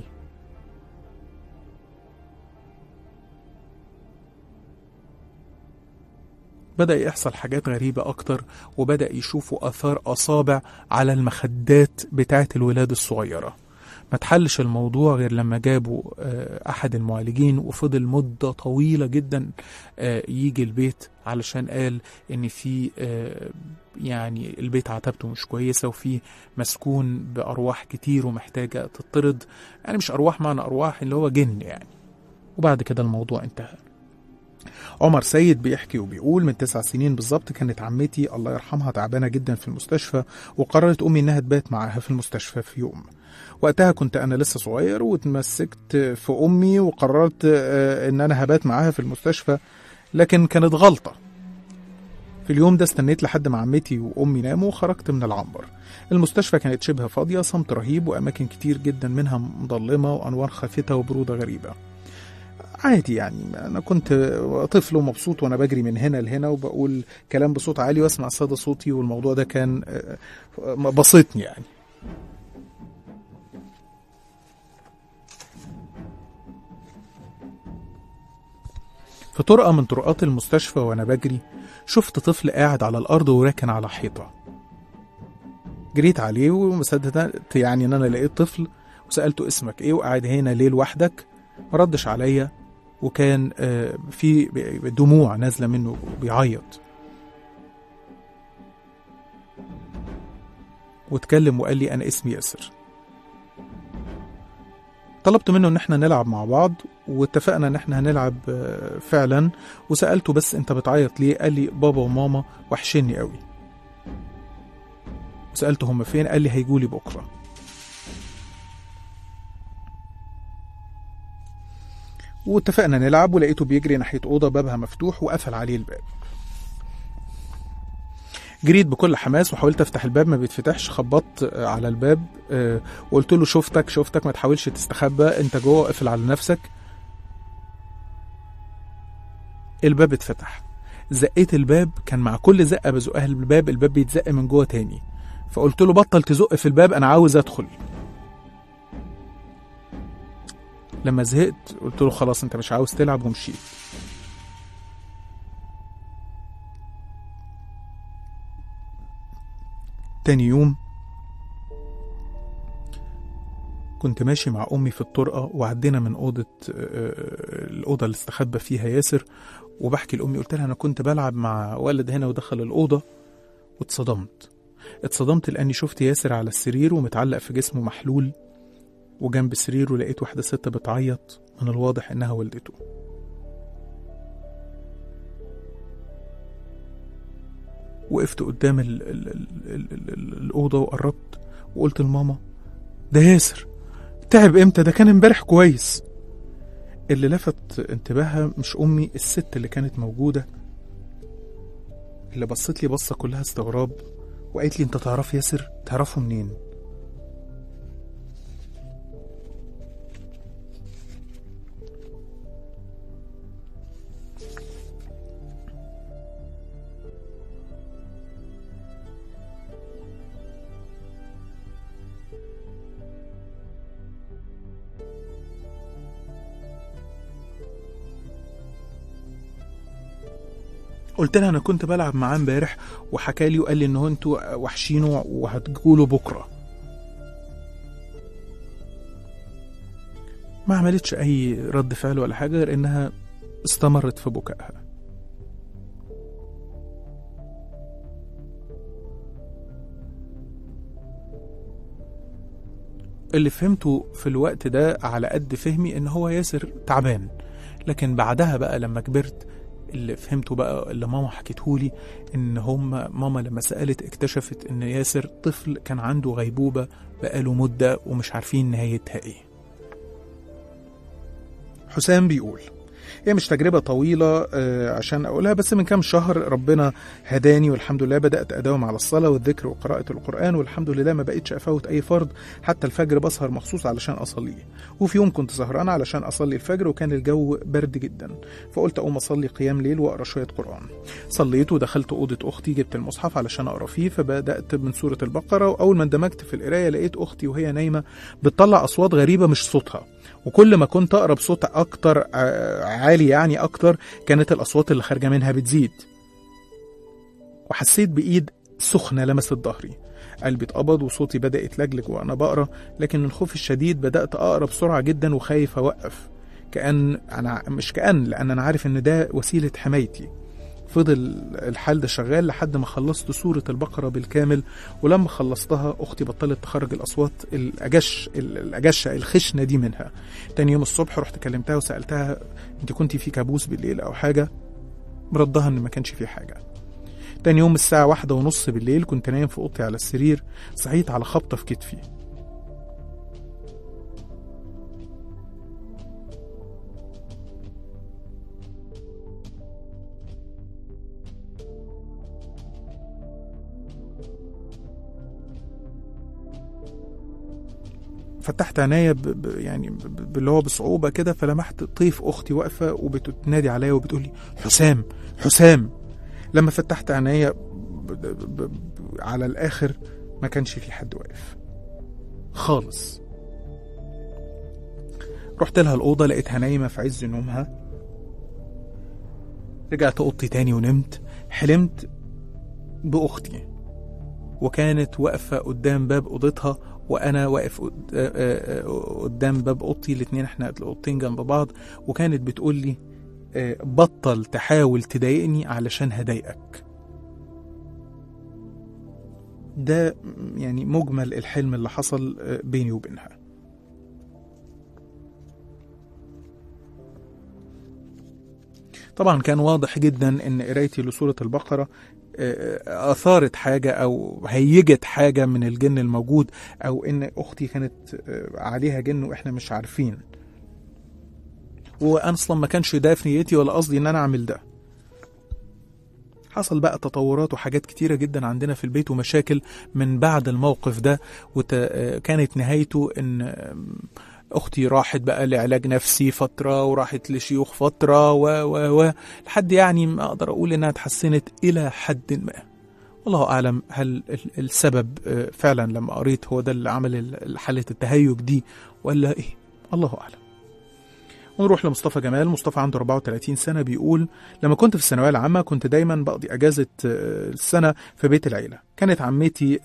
بدأ يحصل حاجات غريبة أكتر، وبدأ يشوفوا آثار أصابع على المخدات بتاعة الولاد الصغيرة. ما تحلش الموضوع غير لما جابوا أحد المعالجين، وفضل مدة طويلة جدا يجي البيت، علشان قال إن في يعني البيت عتبته مش كويسة، وفي مسكون بأرواح كتير ومحتاجة تطرد، يعني مش أرواح معنى أرواح اللي هو جن يعني. وبعد كده الموضوع انتهى. عمر سيد بيحكي وبيقول من 9 سنين بالظبط كانت عمتي الله يرحمها تعبانة جدا في المستشفى، وقررت أمي إنها تبات معاها في المستشفى في يوم. وقتها كنت أنا لسه صغير، واتمسكت في أمي وقررت إن أنا هبات معاها في المستشفى، لكن كانت غلطة. في اليوم ده استنيت لحد ما عمتي وأمي ناموا وخرجت من العنبر. المستشفى كانت شبه فاضية، صمت رهيب، وأماكن كتير جدا منها مظلمة وأنوار خافتة وبرودة غريبة. عادي يعني، أنا كنت طفل ومبسوط وأنا بجري من هنا لهنا وبقول كلام بصوت عالي وأسمع صدى صوتي، والموضوع ده كان بسطني يعني. في طرقة من طرقات المستشفى وأنا بجري شفت طفل قاعد على الأرض وراكن على حيطة. جريت عليه ومصدقت يعني إن أنا لقيت طفل، وسألته اسمك إيه وقاعد هنا ليه لوحدك؟ مردش عليا، وكان في دموع نازلة منه بيعيط. واتكلم وقال لي أنا اسمي ياسر. طلبت منه ان احنا نلعب مع بعض، واتفقنا ان احنا هنلعب فعلا. وسألته بس انت بتعيط ليه؟ قال لي بابا وماما وحشني قوي. سألته هم فين؟ قال لي هيجولي بكرة. واتفقنا نلعب، ولقيته بيجري ناحية أوضة بابها مفتوح وقفل عليه الباب. جريت بكل حماس وحاولت افتح الباب، ما بيتفتحش. خبطت على الباب وقلت له شفتك ما تحاولش تستخبى، انت جوه، اقفل على نفسك. الباب اتفتح. زقيت الباب، كان مع كل زقة بزقها الباب بيتزق من جوه تاني. فقلت له بطل تزق في الباب، انا عاوز ادخل. لما زهقت قلت له خلاص انت مش عاوز تلعب، ومشيت. تاني يوم كنت ماشي مع أمي في الطرقة، وعدينا من الأوضة اللي استخبى فيها ياسر، وبحكي لأمي قلت لها أنا كنت بلعب مع ولد هنا ودخل الأوضة اتصدمت لأني شفت ياسر على السرير ومتعلق في جسمه محلول، وجنب سريره لقيت واحدة ست بتعيط، من الواضح إنها والدته. وقفت قدام الأوضة وقربت وقلت لماما ده ياسر، تعب امتى؟ ده كان امبارح كويس. اللي لفت انتباهها مش أمي، الست اللي كانت موجودة، اللي بصت لي بصة كلها استغراب وقالت لي انت تعرف ياسر؟ تعرفه منين؟ قلت لها انا كنت بلعب معاه امبارح وحكالي وقال لي ان انتوا وحشينه وهتجولوا بكره. ما عملتش اي رد فعل ولا حاجه غير انها استمرت في بكائها. اللي فهمته في الوقت ده على قد فهمي ان هو ياسر تعبان، لكن بعدها بقى لما كبرت اللي فهمته بقى اللي ماما حكيتهولي ان ماما لما سألت اكتشفت ان ياسر طفل كان عنده غيبوبة بقاله مدة ومش عارفين نهايتها ايه. حسام بيقول هي مش تجربة طويلة عشان أقولها، بس من كام شهر ربنا هداني والحمد لله بدأت أداوم على الصلاة والذكر وقراءة القرآن، والحمد لله ما بقيتش أفوت أي فرض، حتى الفجر بسهر مخصوص علشان أصليه. وفي يوم كنت سهران علشان أصلي الفجر وكان الجو برد جدا، فقلت أقوم أصلي قيام ليل وأقرأ شوية قرآن. صليت ودخلت أوضة أختي، جبت المصحف علشان أقرأ فيه، فبدأت من سورة البقرة، وأول ما اندمجت في القراية لقيت أختي وهي نايمة بتطلع أصوات غريبة مش صوتها، وكل ما كنت أقرب صوت أكتر عالي يعني أكتر كانت الأصوات اللي خارجة منها بتزيد. وحسيت بإيد سخنة لمست ظهري، قلبي اتقبض وصوتي بدأ يتلجلج وأنا بقرأ، لكن من الخوف الشديد بدأت أقرأ بسرعة جدا وخايف أوقف، لأن أنا عارف إن ده وسيلة حمايتي. فضل الحال ده شغال لحد ما خلصت سورة البقرة بالكامل، ولما خلصتها أختي بطلت تخرج الأصوات الأجشة الخشنة دي منها. تاني يوم الصبح رحت كلمتها وسألتها أنت كنتي في كابوس بالليل أو حاجة؟ بردها إن ما كانش في حاجة. تاني يوم الساعة 1:30 بالليل كنت نايم في أوضتي على السرير، صحيت على خبطة في كتفي. فتحت عينيا باللي هو بصعوبة كده، فلمحت طيف أختي واقفة وبتنادي عليا وبتقولي حسام حسام. لما فتحت عينيا على الآخر ما كانش في حد واقف خالص. رحت لها الأوضة لقيتها نايمة في عز نومها. رجعت أوضتي تاني ونمت. حلمت بأختي وكانت واقفة قدام باب أوضتها وأنا واقف قدام باب أوضتي، الاتنين احنا الأوضتين جنب بعض، وكانت بتقول لي بطل تحاول تضايقني علشان هضايقك. ده يعني مجمل الحلم اللي حصل بيني وبينها. طبعا كان واضح جدا ان قرايتي لسورة البقرة اثارت حاجة او هيجت حاجة من الجن الموجود، او ان اختي كانت عليها جن واحنا مش عارفين، واصلا ما كانش ده في نيتي ولا قصدي ان انا اعمل ده. حصل بقى تطورات وحاجات كتيرة جدا عندنا في البيت ومشاكل من بعد الموقف ده، وكانت نهايته ان اختي راحت بقى لعلاج نفسي فترة، وراحت لشيوخ فترة لحد يعني ما اقدر اقول انها اتحسنت الى حد ما. والله اعلم هل السبب فعلا لما قريت هو ده اللي عمل حالة التهيج دي ولا ايه، الله اعلم. ونروح لمصطفى جمال. مصطفى عنده 34 سنة، بيقول لما كنت في الثانوية العامة كنت دايما بقضي أجازة السنة في بيت العيلة. كانت عمتي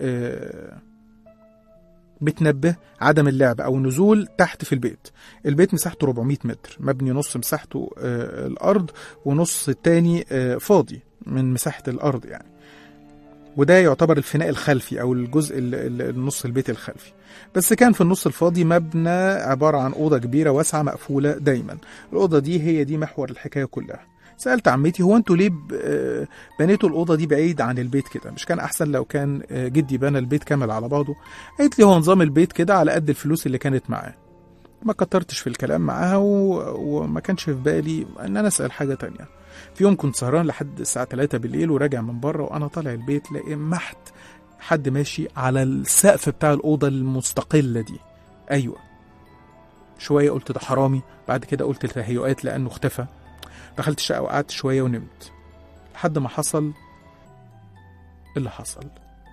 بتنبه عدم اللعب أو النزول تحت في البيت. البيت مساحته 400 متر، مبني نص مساحته الأرض ونص التاني فاضي من مساحة الأرض يعني، وده يعتبر الفناء الخلفي أو الجزء النص البيت الخلفي. بس كان في النص الفاضي مبنى عبارة عن أوضة كبيرة واسعة مقفولة دايما. الأوضة دي هي دي محور الحكاية كلها. سألت عمتي هو انتوا ليه بنيتوا الأوضة دي بعيد عن البيت كده؟ مش كان أحسن لو كان جدي بنى البيت كامل على بعضه؟ قالت لي هو نظام البيت كده على قد الفلوس اللي كانت معاه. ما كترتش في الكلام معاها وما كانش في بالي ان انا اسأل حاجة تانية. في يوم كنت سهران لحد الساعة 3 بالليل وراجع من بره، وانا طالع البيت لمحت حد ماشي على السقف بتاع الأوضة المستقلة دي. ايوه، شوية قلت ده حرامي، بعد كده قلت التهيؤات لانه اختفى. دخلت الشقة وقعدت شوية ونمت لحد ما حصل اللي حصل.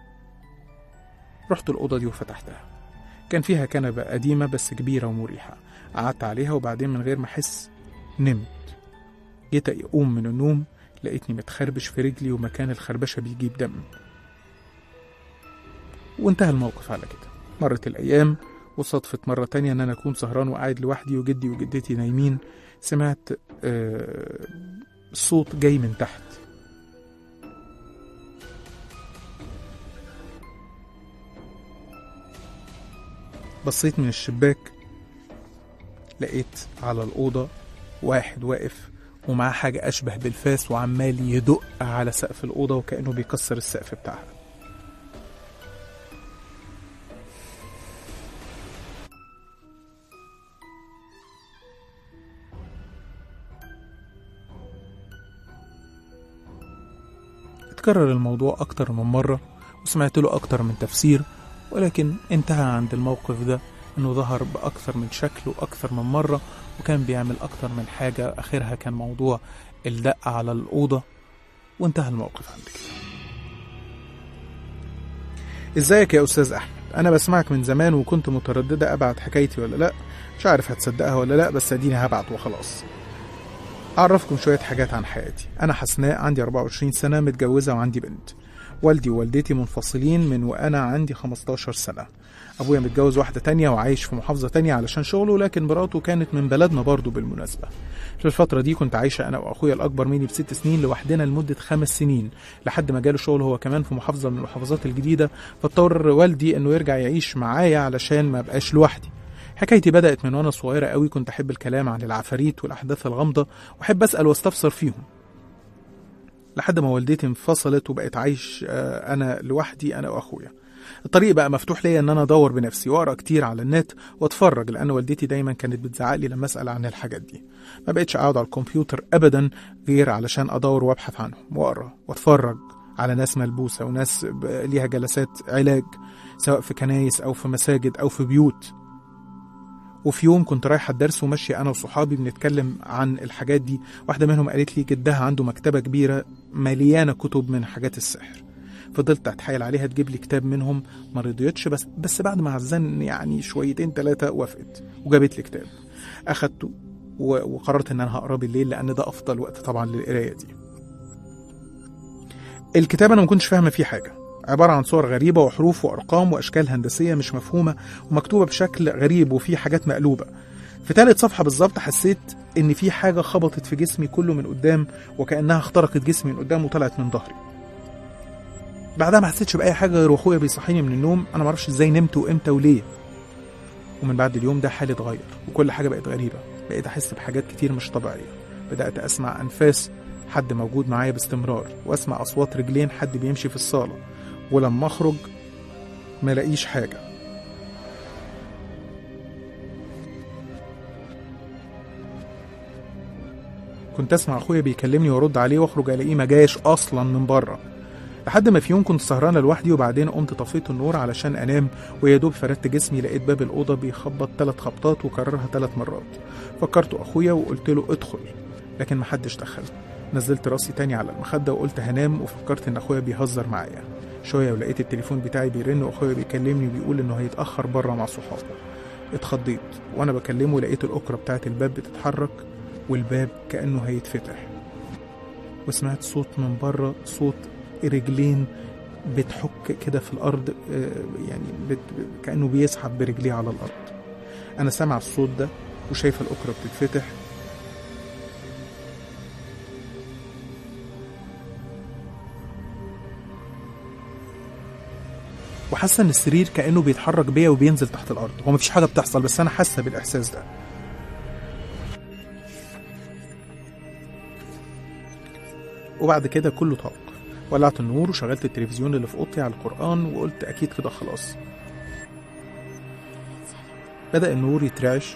رحت الأوضة دي وفتحتها، كان فيها كنبة قديمة بس كبيرة ومريحة. قعدت عليها وبعدين من غير ما أحس نمت. جيت أقوم من النوم لقيتني متخربش في رجلي ومكان الخربشة بيجيب دم. وانتهى الموقف على كده. مرت الأيام وصدفت مرة تانية أن أنا أكون سهران وقاعد لوحدي وجدي وجدتي نايمين. سمعت صوت جاي من تحت. بصيت من الشباك لقيت على الأوضة واحد واقف ومعاه حاجة أشبه بالفاس وعمال يدق على سقف الأوضة وكأنه بيكسر السقف بتاعها. اتكرر الموضوع أكتر من مرة وسمعت له أكتر من تفسير، ولكن انتهى عند الموقف ده انه ظهر بأكثر من شكل وأكثر من مرة وكان بيعمل أكتر من حاجة. آخرها كان موضوع الدق على الأوضة وانتهى الموقف عند كده. ازيك يا أستاذ أحمد؟ أنا بسمعك من زمان وكنت مترددة أبعت حكايتي ولا لأ، مش عارف هتصدقها ولا لأ، بس أديني هبعت وخلاص. أعرفكم شوية حاجات عن حياتي. أنا حسناء، عندي 24 سنة، متجوزة وعندي بنت. والدي ووالدتي منفصلين من وأنا عندي 15 سنة. أبويا متجوز واحدة تانية وعايش في محافظة تانية علشان شغله، لكن مراته كانت من بلدنا برضو بالمناسبة. في الفترة دي كنت عايشة أنا وأخويا الأكبر مني ب6 سنين لوحدنا لمدة 5 سنين لحد ما جاله شغل هو كمان في محافظة من المحافظات الجديدة، فاضطر والدي إنه يرجع يعيش معايا علشان ما بقاش لوحدي. حكايتي بدأت من وأنا صغيرة قوي. كنت أحب الكلام عن العفاريت والأحداث الغامضة وأحب أسأل واستفسر فيهم، لحد ما والدتي انفصلت وبقيت عايش أنا لوحدي أنا وأخويا. الطريق بقى مفتوح ليا ان انا ادور بنفسي واقرا كتير على النت واتفرج، لان والدتي دايما كانت بتزعق لي لما اسال عن الحاجات دي. ما بقتش اقعد على الكمبيوتر ابدا غير علشان ادور وابحث عنهم واقرا واتفرج على ناس ملبوسه وناس ليها جلسات علاج سواء في كنايس او في مساجد او في بيوت. وفي يوم كنت رايحه الدرس وماشي انا وصحابي بنتكلم عن الحاجات دي، واحده منهم قالت لي جدها عنده مكتبه كبيره مليانه كتب من حاجات السحر. فضلت اتحايل عليها تجيب لي كتاب منهم، ما رضيتش، بس بعد ما عزن يعني شويتين 3 وافقت وجابت لي كتاب. اخدته وقررت ان انا هقراه بالليل لان ده افضل وقت طبعا للقرايه دي. الكتاب انا ما كنتش فاهمه فيه حاجه، عباره عن صور غريبه وحروف وارقام واشكال هندسيه مش مفهومه ومكتوبه بشكل غريب وفي حاجات مقلوبه. في 3 صفحة بالظبط حسيت ان في حاجه خبطت في جسمي كله من قدام وكانها اخترقت جسمي من قدام وطلعت من ظهري. بعدها ما حسيتش باي حاجه غير واخويا بيصحيني من النوم. انا ما اعرفش ازاي نمت وامتى وليه. ومن بعد اليوم ده حالي اتغير وكل حاجه بقت غريبه، بقيت احس بحاجات كتير مش طبيعيه. بدأت أسمع أنفاس حد موجود معايا باستمرار، وأسمع أصوات رجلين حد بيمشي في الصالة، ولما أخرج ما لاقيش حاجة. كنت أسمع أخويا بيكلمني وأرد عليه، وأخرج ألاقيه ما جاش أصلا من بره. لحد ما في يوم كنت سهرانة لوحدي، وبعدين قمت طفيت النور علشان أنام، ويا دوب فردت جسمي لقيت باب الأوضة بيخبط 3 خبطات وكررها 3 مرات. فكرت أخويا وقلت له ادخل، لكن محدش دخل. نزلت راسي تاني على المخدة وقلت هنام، وفكرت إن أخويا بيهزر معايا شوية، ولقيت التليفون بتاعي بيرن وأخويا بيكلمني وبيقول إنه هيتأخر بره مع صحابه. اتخضيت وأنا بكلمه، لقيت الأكرة بتاعت الباب بتتحرك والباب كأنه هيتفتح، وسمعت صوت من بره، صوت رجلين بتحك كده في الأرض، يعني كأنه بيسحب برجليه على الأرض. أنا سامع الصوت ده وشايف الأكرة بتتفتح، وحاسة إن السرير كأنه بيتحرك بيا وبينزل تحت الأرض. هو مفيش حاجة بتحصل، بس أنا حاسة بالإحساس ده. وبعد كده كله طاق. ولعت النور وشغلت التلفزيون اللي في اوضتي على القرآن، وقلت اكيد كده خلاص. بدأ النور يترعش.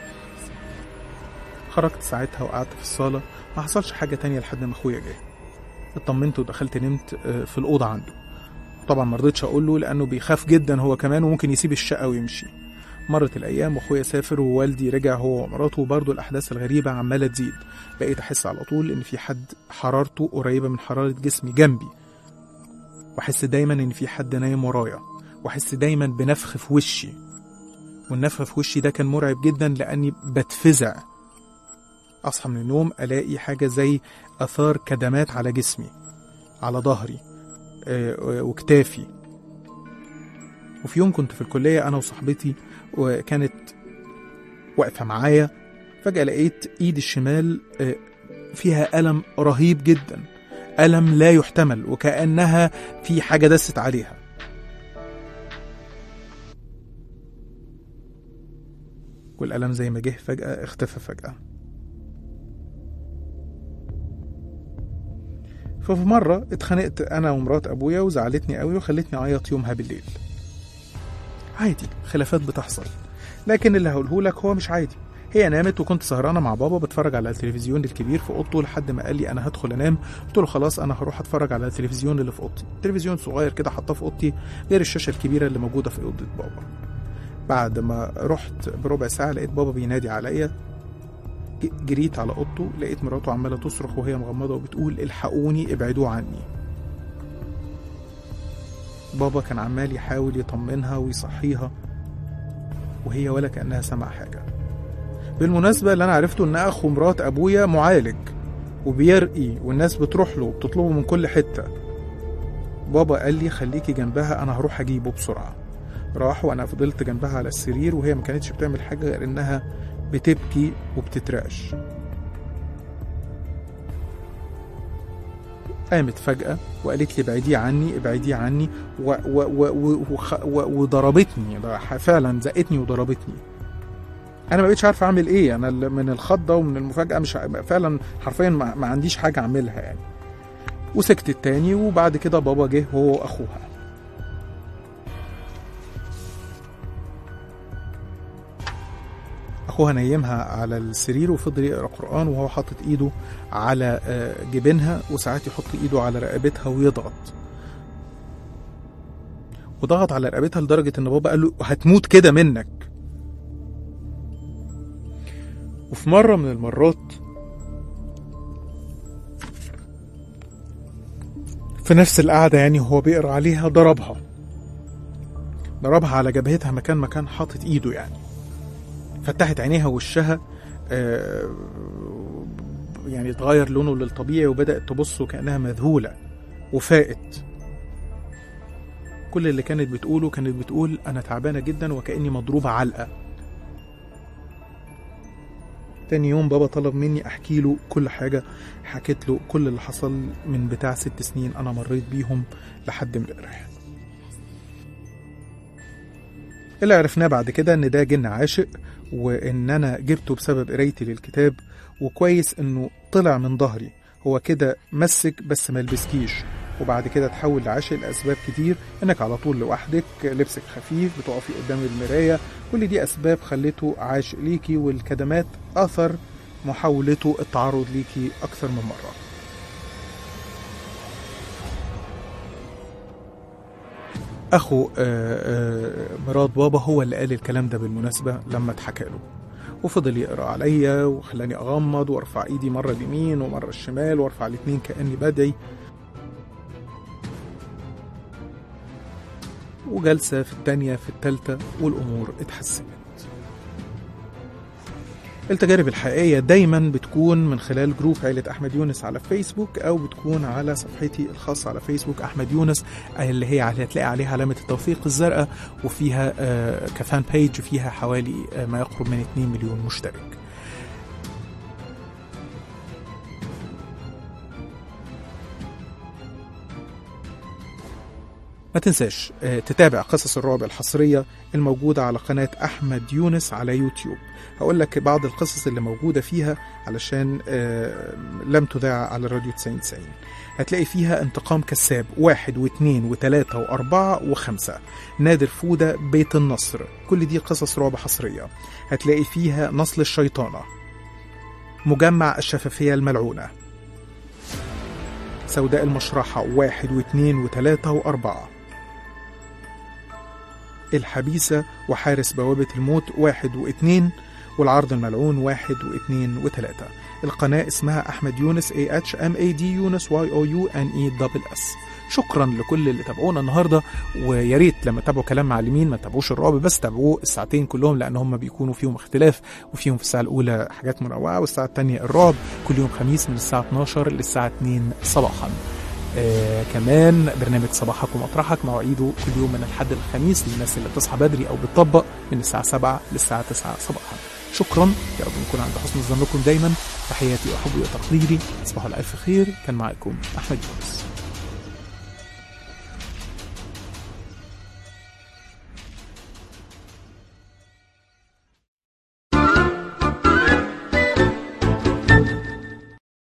خرجت ساعتها وقعدت في الصالة، ما حصلش حاجة تانية لحد ما اخويا جه. اطمنت ودخلت نمت في الأوضة عنده. طبعا مرضتش اقول له لانه بيخاف جدا هو كمان، وممكن يسيب الشقة ويمشي. مرت الأيام وأخويا سافر ووالدي رجع هو ومراته، وبرضه الأحداث الغريبة عمالة تزيد. بقيت أحس على طول إن في حد حرارته قريبة من حرارة جسمي جنبي، وأحس دايما إن في حد نايم ورايا، وأحس دايما بنفخ في وشي. والنفخ في وشي ده كان مرعب جدا لأني بتفزع. أصحى من النوم ألاقي حاجة زي أثار كدمات على جسمي، على ظهري وكتافي. وفي يوم كنت في الكلية أنا وصاحبتي، وكانت واقفة معايا، فجأة لقيت إيدي الشمال فيها ألم رهيب جدا، ألم لا يحتمل، وكأنها في حاجة دست عليها. والألم زي ما جه فجأة اختفى فجأة. ففي مرة اتخانقت أنا ومرات أبويا وزعلتني قوي وخلتني أعيط يومها بالليل. عادي، خلافات بتحصل، لكن اللي هقوله لك هو مش عادي. هي نامت وكنت سهرانة مع بابا بتفرج على التلفزيون الكبير في أوضته، لحد ما قال لي أنا هدخل أنام. قلت له خلاص أنا هروح أتفرج على التلفزيون اللي في أوضتي. تلفزيون صغير كده حطاه في أوضتي غير الشاشة الكبيرة اللي موجودة في أوضة بابا. بعد ما رحت بربع ساعة لقيت بابا بينادي عليا. جريت على أوضته، لقيت مراته عمالة تصرخ وهي مغمضة وبتقول الحقوني ابعدوا عني. بابا كان عمال يحاول يطمنها ويصحيها، وهي ولا كأنها سمع حاجة. بالمناسبة اللي أنا عرفته إن أخو مرات أبويا معالج وبيرقي، والناس بتروح له وبتطلبه من كل حتة. بابا قال لي خليكي جنبها، أنا هروح أجيبه بسرعة. راح وأنا فضلت جنبها على السرير، وهي ما كانتش بتعمل حاجة غير إنها بتبكي وبتترعش. قامت فجأة وقالت لي ابعدي عني ابعدي عني، وضربتني فعلا، زقتني وضربتني. انا ما بقتش عارف اعمل ايه، انا من الخضه ومن المفاجاه مش فعلا حرفيا ما عنديش حاجه اعملها يعني. وسكتت تاني، وبعد كده بابا جه هو واخوها. اخوها نيمها على السرير وفضل يقرا قرآن وهو حاطط ايده على جبينها، وساعات يحط ايده على رقبتها ويضغط، وضغط على رقبتها لدرجه ان بابا قال له هتموت كده منك. وفي مرة من المرات في نفس القعدة يعني هو بيقرأ عليها، ضربها على جبهتها مكان ما كان حاطط ايده يعني. فتحت عينيها ووشها يعني اتغير لونه للطبيعي، وبدأت تبص وكأنها مذهولة، وفاقت. كل اللي كانت بتقوله كانت بتقول أنا تعبانة جدا وكأني مضروبة علقة. تاني يوم بابا طلب مني أحكي له كل حاجة. حكيت له كل اللي حصل من بتاع 6 سنين أنا مريت بيهم لحد امبارح. اللي عرفناه بعد كده إن ده جن عاشق، وإن أنا جبته بسبب قرايتي للكتاب. وكويس إنه طلع من ظهري، هو كده مسك بس ما لبسكيش. وبعد كده تحول لعاشق لأسباب كتير، انك على طول لوحدك، لبسك خفيف، بتقفي قدام المراية، كل دي أسباب خلته عاشق ليكي، والكدمات أثر محاولته التعرض ليكي أكثر من مرة. أخو مراد بابا هو اللي قال الكلام ده بالمناسبة لما اتحكى له، وفضل يقرأ عليا وخلاني أغمض وارفع إيدي مرة اليمين ومرة الشمال وارفع الاتنين كأني بدعي، وجلسة في التانية في التالتة والأمور اتحسنت. التجارب الحقيقية دايما بتكون من خلال جروب عيلة أحمد يونس على فيسبوك، أو بتكون على صفحتي الخاصة على فيسبوك أحمد يونس، اللي هي هتلاقي عليها علامة التوثيق الزرقاء، وفيها كفان بيج فيها حوالي ما يقرب من 2 مليون مشترك. ما تنساش تتابع قصص الرعب الحصرية الموجودة على قناة أحمد يونس على يوتيوب. هقول لك بعض القصص اللي موجودة فيها علشان لم تذاع على الراديو 90. هتلاقي فيها انتقام كساب 1 و2 و3 و4 و5، نادر فودة بيت النصر، كل دي قصص رعب حصرية. هتلاقي فيها نصل الشيطانة، مجمع الشفافية الملعونة، سوداء المشرحة 1 و2 و3 و4، الحبيسة وحارس بوابة الموت 1 و2، والعرض الملعون 1 و2 و3. القناة اسمها أحمد يونس AHMAD يونس YOUNESS. شكرا لكل اللي تابعونا النهاردة، ويا ريت لما تابعوا كلام معلمين ما تابعوش الرعب بس، تابعوه الساعتين كلهم، لأن هم بيكونوا فيهم اختلاف، وفيهم في الساعة الأولى حاجات منوعة والساعة الثانية الرعب، كل يوم خميس من الساعة 12 للساعة 2 صباحا. كمان برنامج صباحك ومطرحك مواعيده كل يوم من الحد للخميس للناس اللي بتصحى بدري أو بتطبق، من الساعة 7 للساعة 9 صباحا. شكرا، يا رب نكون عند حسن ظنكم دايما. تحياتي وحبي وتقديري، تصبحوا على ألف خير. كان معكم أحمد يونس.